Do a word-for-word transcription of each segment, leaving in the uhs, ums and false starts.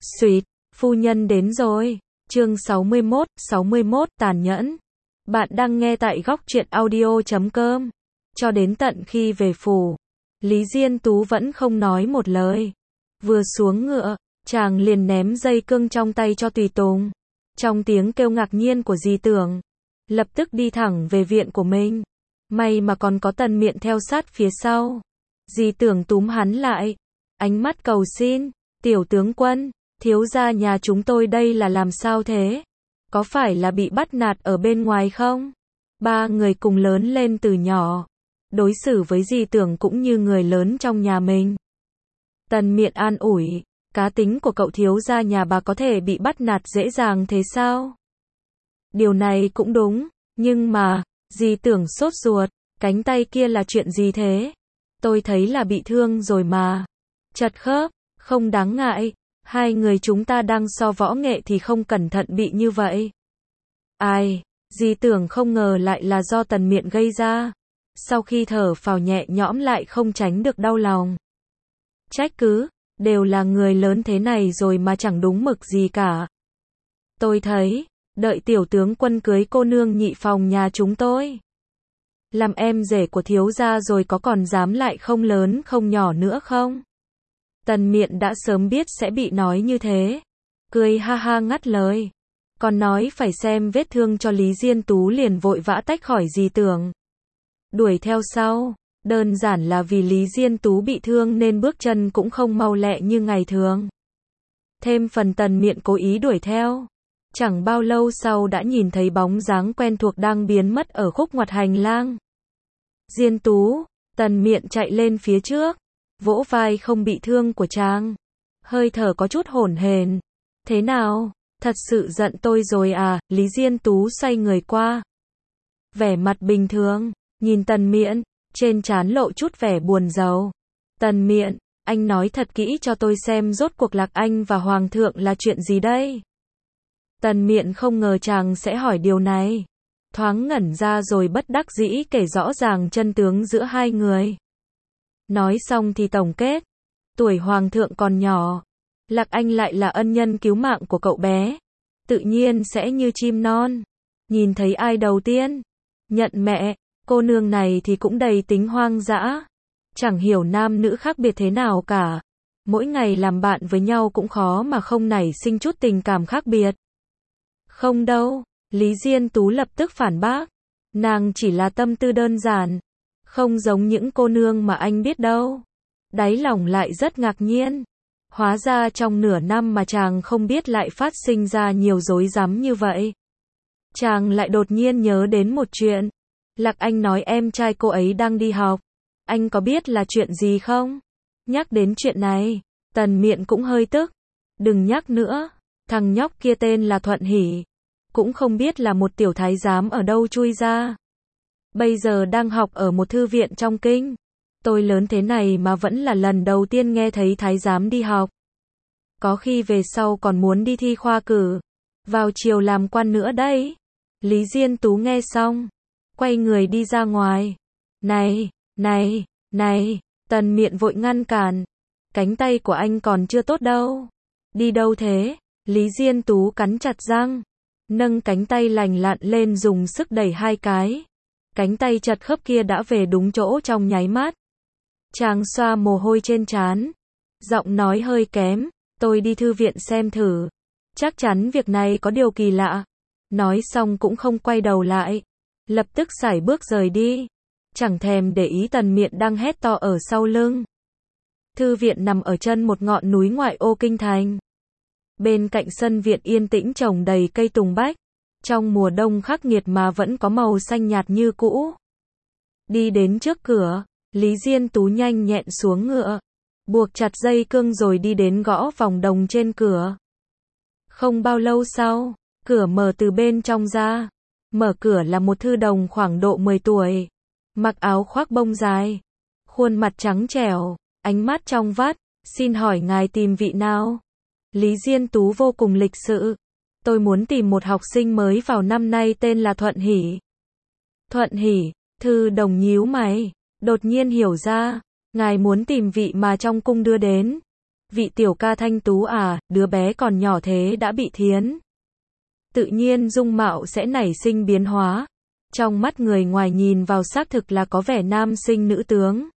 Xuyệt, phu nhân đến rồi. Chương sáu mươi mốt, sáu mươi mốt, tàn nhẫn. Bạn đang nghe tại góc truyện audio chấm com. Cho đến tận khi về phủ, Lý Diên Tú vẫn không nói một lời. Vừa xuống ngựa, chàng liền ném dây cương trong tay cho tùy tùng. Trong tiếng kêu ngạc nhiên của Di Tưởng, lập tức đi thẳng về viện của mình. May mà còn có Tần Miện theo sát phía sau. Di Tưởng túm hắn lại, ánh mắt cầu xin, tiểu tướng quân, thiếu gia nhà chúng tôi đây là làm sao thế? Có phải là bị bắt nạt ở bên ngoài không? Ba người cùng lớn lên từ nhỏ, đối xử với Di Tưởng cũng như người lớn trong nhà mình. Tần Miện an ủi, cá tính của cậu thiếu gia nhà bà có thể bị bắt nạt dễ dàng thế sao? Điều này cũng đúng, nhưng mà, Di Tưởng sốt ruột, cánh tay kia là chuyện gì thế? Tôi thấy là bị thương rồi mà. Chật khớp, không đáng ngại, hai người chúng ta đang so võ nghệ thì không cẩn thận bị như vậy. Ai, Di Tưởng không ngờ lại là do Tần Miện gây ra. Sau khi thở phào nhẹ nhõm lại không tránh được đau lòng. Trách cứ, đều là người lớn thế này rồi mà chẳng đúng mực gì cả. Tôi thấy, đợi tiểu tướng quân cưới cô nương nhị phòng nhà chúng tôi, làm em rể của thiếu gia rồi có còn dám lại không lớn không nhỏ nữa không? Tần Miện đã sớm biết sẽ bị nói như thế, cười ha ha ngắt lời, còn nói phải xem vết thương cho Lý Diên Tú liền vội vã tách khỏi Di Tưởng, đuổi theo sau. Đơn giản là vì Lý Diên Tú bị thương nên bước chân cũng không mau lẹ như ngày thường. Thêm phần Tần Miện cố ý đuổi theo. Chẳng bao lâu sau đã nhìn thấy bóng dáng quen thuộc đang biến mất ở khúc ngoặt hành lang. Diên Tú, Tần Miện chạy lên phía trước, vỗ vai không bị thương của chàng. Hơi thở có chút hổn hển. Thế nào, thật sự giận tôi rồi à? Lý Diên Tú xoay người qua, vẻ mặt bình thường, nhìn Tần Miện, trên trán lộ chút vẻ buồn rầu. Tần Miện, anh nói thật kỹ cho tôi xem rốt cuộc Lạc Anh và Hoàng thượng là chuyện gì đây? Tần Miện không ngờ chàng sẽ hỏi điều này. Thoáng ngẩn ra rồi bất đắc dĩ kể rõ ràng chân tướng giữa hai người. Nói xong thì tổng kết. Tuổi Hoàng thượng còn nhỏ, Lạc Anh lại là ân nhân cứu mạng của cậu bé. Tự nhiên sẽ như chim non. Nhìn thấy ai đầu tiên? Nhận mẹ. Cô nương này thì cũng đầy tính hoang dã. Chẳng hiểu nam nữ khác biệt thế nào cả. Mỗi ngày làm bạn với nhau cũng khó mà không nảy sinh chút tình cảm khác biệt. Không đâu, Lý Diên Tú lập tức phản bác. Nàng chỉ là tâm tư đơn giản, không giống những cô nương mà anh biết đâu. Đáy lòng lại rất ngạc nhiên. Hóa ra trong nửa năm mà chàng không biết lại phát sinh ra nhiều rối rắm như vậy. Chàng lại đột nhiên nhớ đến một chuyện. Lạc Anh nói em trai cô ấy đang đi học. Anh có biết là chuyện gì không? Nhắc đến chuyện này, Tần Miện cũng hơi tức. Đừng nhắc nữa, thằng nhóc kia tên là Thuận Hỷ. Cũng không biết là một tiểu thái giám ở đâu chui ra. Bây giờ đang học ở một thư viện trong kinh. Tôi lớn thế này mà vẫn là lần đầu tiên nghe thấy thái giám đi học. Có khi về sau còn muốn đi thi khoa cử, vào triều làm quan nữa đấy. Lý Diên Tú nghe xong, quay người đi ra ngoài. Này, này, này, Tần Miện vội ngăn cản. Cánh tay của anh còn chưa tốt đâu. Đi đâu thế? Lý Diên Tú cắn chặt răng, nâng cánh tay lành lặn lên dùng sức đẩy hai cái. Cánh tay chật khớp kia đã về đúng chỗ trong nháy mắt. Chàng xoa mồ hôi trên trán, giọng nói hơi kém, tôi đi thư viện xem thử. Chắc chắn việc này có điều kỳ lạ. Nói xong cũng không quay đầu lại, lập tức sải bước rời đi, chẳng thèm để ý Tần Miện đang hét to ở sau lưng. Thư viện nằm ở chân một ngọn núi ngoại ô kinh thành. Bên cạnh sân viện yên tĩnh trồng đầy cây tùng bách. Trong mùa đông khắc nghiệt mà vẫn có màu xanh nhạt như cũ. Đi đến trước cửa, Lý Diên Tú nhanh nhẹn xuống ngựa, buộc chặt dây cương rồi đi đến gõ vòng đồng trên cửa. Không bao lâu sau, cửa mở từ bên trong ra. Mở cửa là một thư đồng khoảng độ mười tuổi, mặc áo khoác bông dài, khuôn mặt trắng trẻo, ánh mắt trong vắt. Xin hỏi ngài tìm vị nào? Lý Diên Tú vô cùng lịch sự. Tôi muốn tìm một học sinh mới vào năm nay tên là Thuận Hỷ. Thuận Hỷ, thư đồng nhíu mày, đột nhiên hiểu ra, ngài muốn tìm vị mà trong cung đưa đến. vị tiểu ca thanh tú à, đứa bé còn nhỏ thế đã bị thiến. Tự nhiên dung mạo sẽ nảy sinh biến hóa. Trong mắt người ngoài nhìn vào xác thực là có vẻ nam sinh nữ tướng.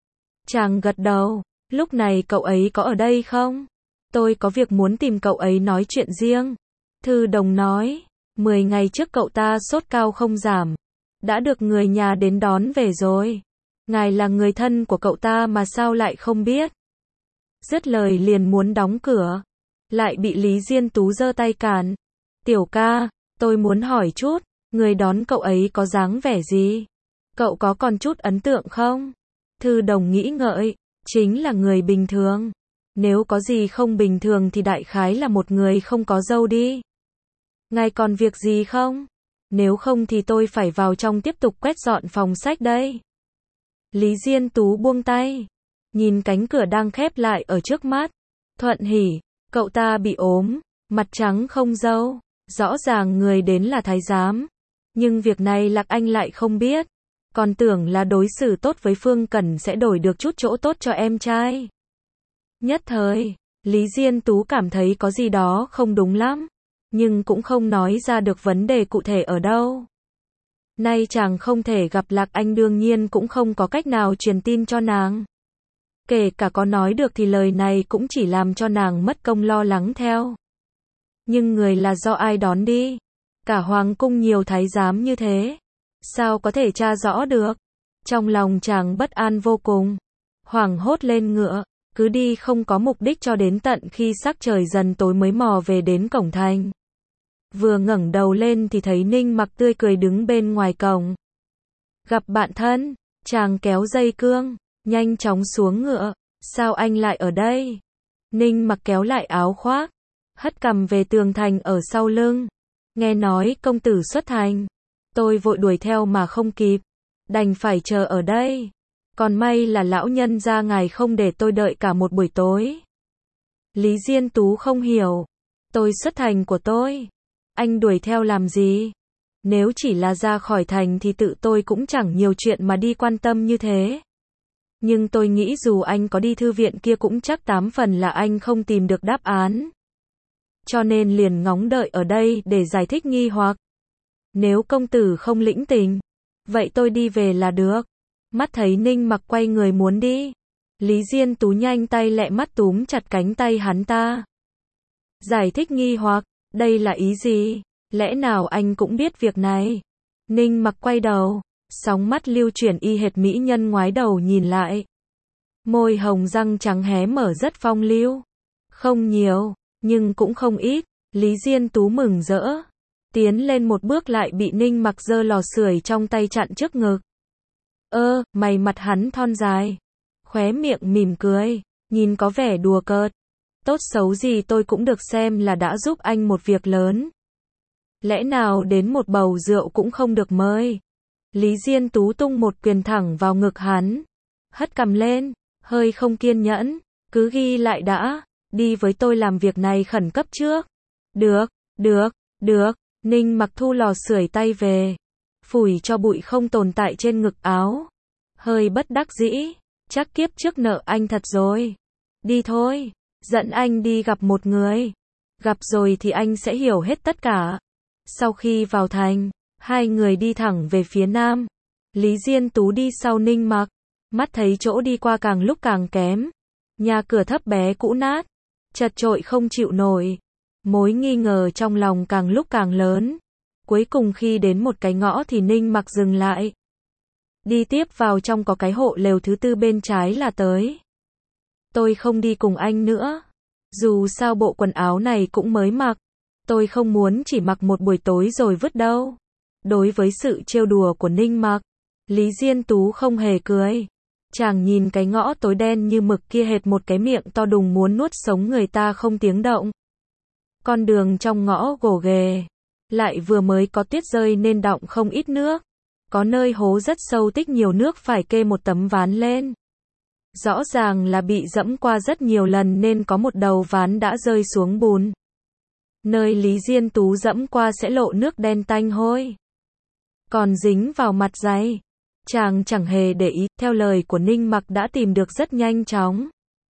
Chàng gật đầu, lúc này cậu ấy có ở đây không? Tôi có việc muốn tìm cậu ấy nói chuyện riêng. Thư Đồng nói, mười ngày trước cậu ta sốt cao không giảm. Đã được người nhà đến đón về rồi. Ngài là người thân của cậu ta mà sao lại không biết? Dứt lời liền muốn đóng cửa. Lại bị Lý Diên Tú giơ tay cản. Tiểu ca, tôi muốn hỏi chút, người đón cậu ấy có dáng vẻ gì? Cậu có còn chút ấn tượng không? Thư Đồng nghĩ ngợi, chính là người bình thường. Nếu có gì không bình thường thì đại khái là một người không có râu đi. Ngài còn việc gì không? Nếu không thì tôi phải vào trong tiếp tục quét dọn phòng sách đây. Lý Diên Tú buông tay, nhìn cánh cửa đang khép lại ở trước mắt. Thuận hỉ, cậu ta bị ốm, mặt trắng không râu, rõ ràng người đến là thái giám. Nhưng việc này Lạc Anh lại không biết, còn tưởng là đối xử tốt với Phương Cẩn sẽ đổi được chút chỗ tốt cho em trai. Nhất thời, Lý Diên Tú cảm thấy có gì đó không đúng lắm, nhưng cũng không nói ra được vấn đề cụ thể ở đâu. Nay chàng không thể gặp Lạc Anh đương nhiên cũng không có cách nào truyền tin cho nàng. Kể cả có nói được thì lời này cũng chỉ làm cho nàng mất công lo lắng theo. Nhưng người là do ai đón đi? Cả hoàng cung nhiều thái giám như thế, sao có thể tra rõ được? Trong lòng chàng bất an vô cùng, hoảng hốt lên ngựa, cứ đi không có mục đích cho đến tận khi sắc trời dần tối mới mò về đến cổng thành. Vừa ngẩng đầu lên thì thấy Ninh Mặc tươi cười đứng bên ngoài cổng. Gặp bạn thân, chàng kéo dây cương, nhanh chóng xuống ngựa. Sao anh lại ở đây? Ninh Mặc kéo lại áo khoác, hất cằm về tường thành ở sau lưng. Nghe nói công tử xuất hành, tôi vội đuổi theo mà không kịp, đành phải chờ ở đây. Còn may là lão nhân gia ngài không để tôi đợi cả một buổi tối. Lý Diên Tú không hiểu, tôi xuất hành của tôi, anh đuổi theo làm gì? Nếu chỉ là ra khỏi thành thì tự tôi cũng chẳng nhiều chuyện mà đi quan tâm như thế. Nhưng tôi nghĩ dù anh có đi thư viện kia cũng chắc tám phần là anh không tìm được đáp án. Cho nên liền ngóng đợi ở đây để giải thích nghi hoặc. Nếu công tử không lĩnh tình, vậy tôi đi về là được. Mắt thấy Ninh Mặc quay người muốn đi, Lý Diên Tú nhanh tay lẹ mắt túm chặt cánh tay hắn ta. Giải thích nghi hoặc, đây là ý gì? Lẽ nào anh cũng biết việc này? Ninh Mặc quay đầu, sóng mắt lưu chuyển y hệt mỹ nhân ngoái đầu nhìn lại. Môi hồng răng trắng hé mở rất phong lưu. Không nhiều, nhưng cũng không ít. Lý Diên Tú mừng rỡ, tiến lên một bước lại bị Ninh Mặc giơ lò sưởi trong tay chặn trước ngực. Ơ, mày mặt hắn thon dài, khóe miệng mỉm cười, nhìn có vẻ đùa cợt. Tốt xấu gì tôi cũng được xem là đã giúp anh một việc lớn. Lẽ nào đến một bầu rượu cũng không được mời? Lý Diên Tú tung một quyền thẳng vào ngực hắn, hất cằm lên, hơi không kiên nhẫn, cứ ghi lại đã, đi với tôi làm việc này khẩn cấp trước. Được, được, được. Ninh Mặc thu lò sưởi tay về, phủi cho bụi không tồn tại trên ngực áo, hơi bất đắc dĩ, chắc kiếp trước nợ anh thật rồi. Đi thôi, dẫn anh đi gặp một người, gặp rồi thì anh sẽ hiểu hết tất cả. Sau khi vào thành, hai người đi thẳng về phía nam. Lý Diên Tú đi sau Ninh Mặc, mắt thấy chỗ đi qua càng lúc càng kém, nhà cửa thấp bé cũ nát, chật chội không chịu nổi. Mối nghi ngờ trong lòng càng lúc càng lớn. Cuối cùng khi đến một cái ngõ thì Ninh Mặc dừng lại. Đi tiếp vào trong có cái hộ lều thứ tư bên trái là tới. Tôi không đi cùng anh nữa. Dù sao bộ quần áo này cũng mới mặc. Tôi không muốn chỉ mặc một buổi tối rồi vứt đâu. Đối với sự trêu đùa của Ninh Mặc, Lý Diên Tú không hề cười. Chàng nhìn cái ngõ tối đen như mực kia hệt một cái miệng to đùng muốn nuốt sống người ta không tiếng động. Con đường trong ngõ gồ ghề, lại vừa mới có tuyết rơi nên đọng không ít nước. Có nơi hố rất sâu tích nhiều nước phải kê một tấm ván lên. Rõ ràng là bị dẫm qua rất nhiều lần nên có một đầu ván đã rơi xuống bùn. Nơi Lý Diên Tú dẫm qua sẽ lộ nước đen tanh hôi, còn dính vào mặt giày. Chàng chẳng hề để ý, theo lời của Ninh Mặc đã tìm được rất nhanh chóng.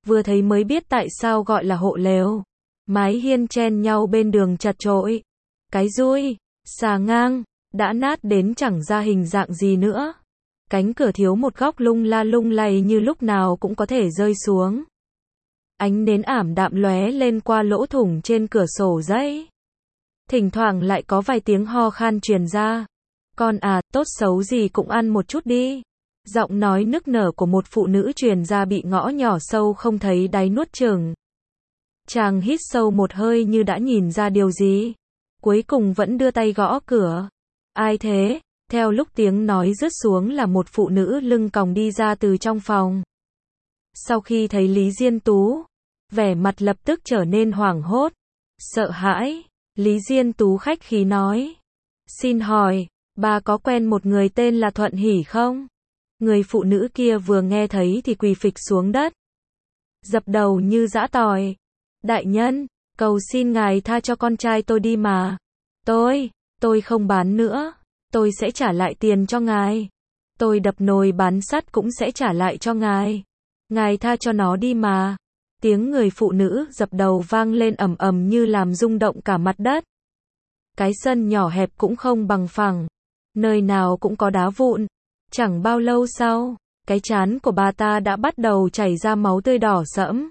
Vừa thấy mới biết tại sao gọi là hộ lều. Mái hiên chen nhau bên đường chật chội. Cái dui, xà ngang, đã nát đến chẳng ra hình dạng gì nữa. Cánh cửa thiếu một góc lung la lung lay như lúc nào cũng có thể rơi xuống. Ánh nến ảm đạm lóe lên qua lỗ thủng trên cửa sổ giấy. Thỉnh thoảng lại có vài tiếng ho khan truyền ra. Con à, tốt xấu gì cũng ăn một chút đi. Giọng nói nức nở của một phụ nữ truyền ra bị ngõ nhỏ sâu không thấy đáy nuốt chửng. Chàng hít sâu một hơi như đã nhìn ra điều gì. Cuối cùng vẫn đưa tay gõ cửa. Ai thế? Theo lúc tiếng nói rớt xuống là một phụ nữ lưng còng đi ra từ trong phòng. Sau khi thấy Lý Diên Tú, vẻ mặt lập tức trở nên hoảng hốt, sợ hãi. Lý Diên Tú khách khí nói. Xin hỏi, bà có quen một người tên là Thuận Hỷ không? Người phụ nữ kia vừa nghe thấy thì quỳ phịch xuống đất. Dập đầu như giã tỏi. Đại nhân, cầu xin ngài tha cho con trai tôi đi mà. Tôi, tôi không bán nữa. Tôi sẽ trả lại tiền cho ngài. Tôi đập nồi bán sắt cũng sẽ trả lại cho ngài. Ngài tha cho nó đi mà. Tiếng người phụ nữ dập đầu vang lên ầm ầm như làm rung động cả mặt đất. Cái sân nhỏ hẹp cũng không bằng phẳng. Nơi nào cũng có đá vụn. Chẳng bao lâu sau, cái trán của bà ta đã bắt đầu chảy ra máu tươi đỏ sẫm.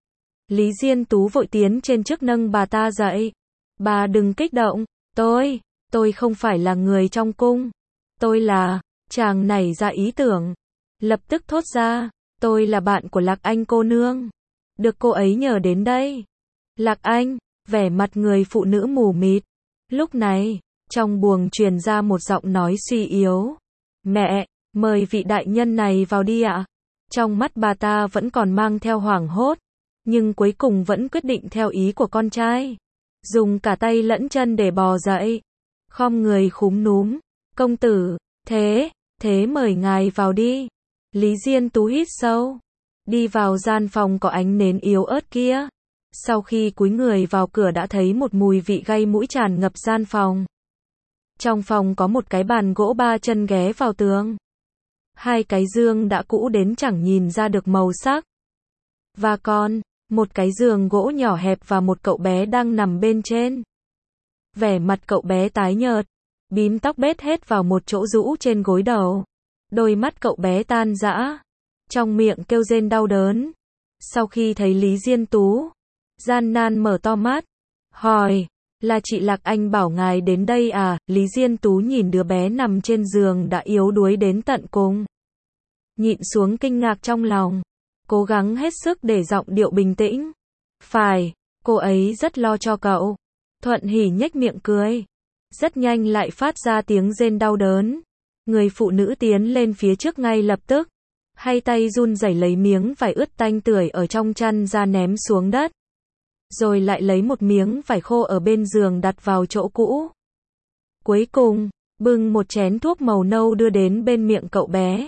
Lý Diên Tú vội tiến trên trước nâng bà ta dậy. Bà đừng kích động. Tôi, tôi không phải là người trong cung. Tôi là, chàng nảy ra ý tưởng. Lập tức thốt ra, tôi là bạn của Lạc Anh cô nương. Được cô ấy nhờ đến đây. Lạc Anh, vẻ mặt người phụ nữ mù mịt. Lúc này, trong buồng truyền ra một giọng nói suy yếu. Mẹ, mời vị đại nhân này vào đi ạ. Trong mắt bà ta vẫn còn mang theo hoảng hốt. Nhưng cuối cùng vẫn quyết định theo ý của con trai. Dùng cả tay lẫn chân để bò dậy. Khom người khúm núm. Công tử, thế, thế mời ngài vào đi. Lý Diên Tú hít sâu. Đi vào gian phòng có ánh nến yếu ớt kia. Sau khi cúi người vào cửa đã thấy một mùi vị gây mũi tràn ngập gian phòng. Trong phòng có một cái bàn gỗ ba chân ghé vào tường. Hai cái giường đã cũ đến chẳng nhìn ra được màu sắc. Và còn, một cái giường gỗ nhỏ hẹp và một cậu bé đang nằm bên trên. Vẻ mặt cậu bé tái nhợt, bím tóc bết hết vào một chỗ rũ trên gối đầu. Đôi mắt cậu bé tan rã, trong miệng kêu rên đau đớn. Sau khi thấy Lý Diên Tú, gian nan mở to mắt, hỏi, là chị Lạc Anh bảo ngài đến đây à? Lý Diên Tú nhìn đứa bé nằm trên giường đã yếu đuối đến tận cùng. Nhịn xuống kinh ngạc trong lòng, cố gắng hết sức để giọng điệu bình tĩnh. Phải, cô ấy rất lo cho cậu. Thuận Hỷ nhếch miệng cười. Rất nhanh lại phát ra tiếng rên đau đớn. Người phụ nữ tiến lên phía trước ngay lập tức. Hai tay run rẩy lấy miếng vải ướt tanh tưởi ở trong chăn ra ném xuống đất. Rồi lại lấy một miếng vải khô ở bên giường đặt vào chỗ cũ. Cuối cùng, bưng một chén thuốc màu nâu đưa đến bên miệng cậu bé.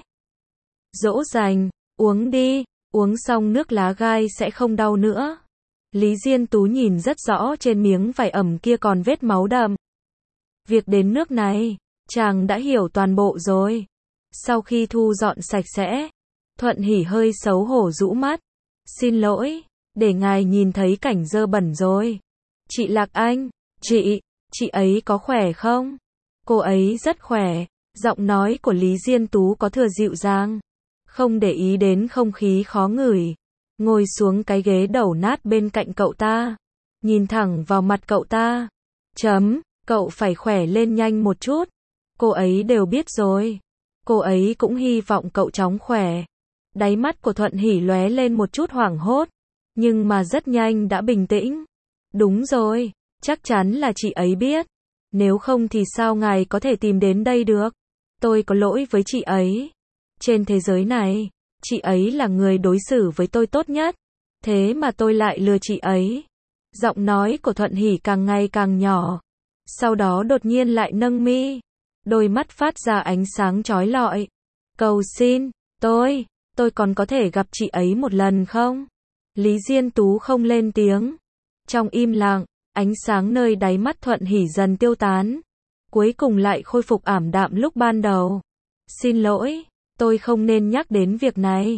Dỗ dành, uống đi, uống xong nước lá gai sẽ không đau nữa. Lý Diên Tú nhìn rất rõ trên miếng vải ẩm kia còn vết máu đậm. Việc đến nước này, chàng đã hiểu toàn bộ rồi. Sau khi thu dọn sạch sẽ, Thuận Hỷ hơi xấu hổ rũ mắt. Xin lỗi, để ngài nhìn thấy cảnh dơ bẩn rồi. Chị Lạc Anh, chị, chị ấy có khỏe không? Cô ấy rất khỏe. Giọng nói của Lý Diên Tú có thừa dịu dàng. Không để ý đến không khí khó ngửi. Ngồi xuống cái ghế đầu nát bên cạnh cậu ta. Nhìn thẳng vào mặt cậu ta. Chấm, cậu phải khỏe lên nhanh một chút. Cô ấy đều biết rồi. Cô ấy cũng hy vọng cậu chóng khỏe. Đáy mắt của Thuận Hỷ lóe lên một chút hoảng hốt. Nhưng mà rất nhanh đã bình tĩnh. Đúng rồi, chắc chắn là chị ấy biết. Nếu không thì sao ngài có thể tìm đến đây được? Tôi có lỗi với chị ấy. Trên thế giới này, chị ấy là người đối xử với tôi tốt nhất. Thế mà tôi lại lừa chị ấy. Giọng nói của Thuận Hỷ càng ngày càng nhỏ. Sau đó đột nhiên lại nâng mi. Đôi mắt phát ra ánh sáng chói lọi. Cầu xin, tôi, tôi còn có thể gặp chị ấy một lần không? Lý Diên Tú không lên tiếng. Trong im lặng, ánh sáng nơi đáy mắt Thuận Hỷ dần tiêu tán. Cuối cùng lại khôi phục ảm đạm lúc ban đầu. Xin lỗi, tôi không nên nhắc đến việc này.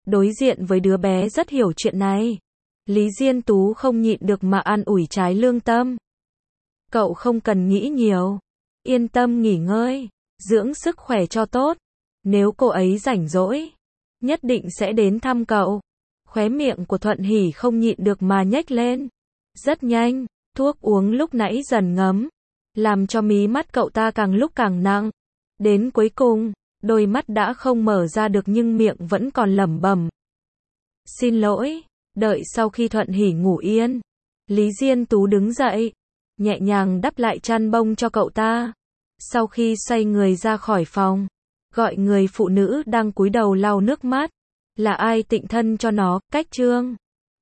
Đối diện với đứa bé rất hiểu chuyện này, Lý Diên Tú không nhịn được mà an ủi trái lương tâm. Cậu không cần nghĩ nhiều, yên tâm nghỉ ngơi, dưỡng sức khỏe cho tốt. Nếu cô ấy rảnh rỗi, nhất định sẽ đến thăm cậu. Khóe miệng của Thuận Hỷ không nhịn được mà nhếch lên. Rất nhanh, thuốc uống lúc nãy dần ngấm, làm cho mí mắt cậu ta càng lúc càng nặng. Đến cuối cùng, đôi mắt đã không mở ra được nhưng miệng vẫn còn lẩm bẩm. Xin lỗi, đợi sau khi Thuận Hỷ ngủ yên, Lý Diên Tú đứng dậy, nhẹ nhàng đắp lại chăn bông cho cậu ta. Sau khi xoay người ra khỏi phòng, gọi người phụ nữ đang cúi đầu lau nước mắt. Là ai tịnh thân cho nó, cách trương.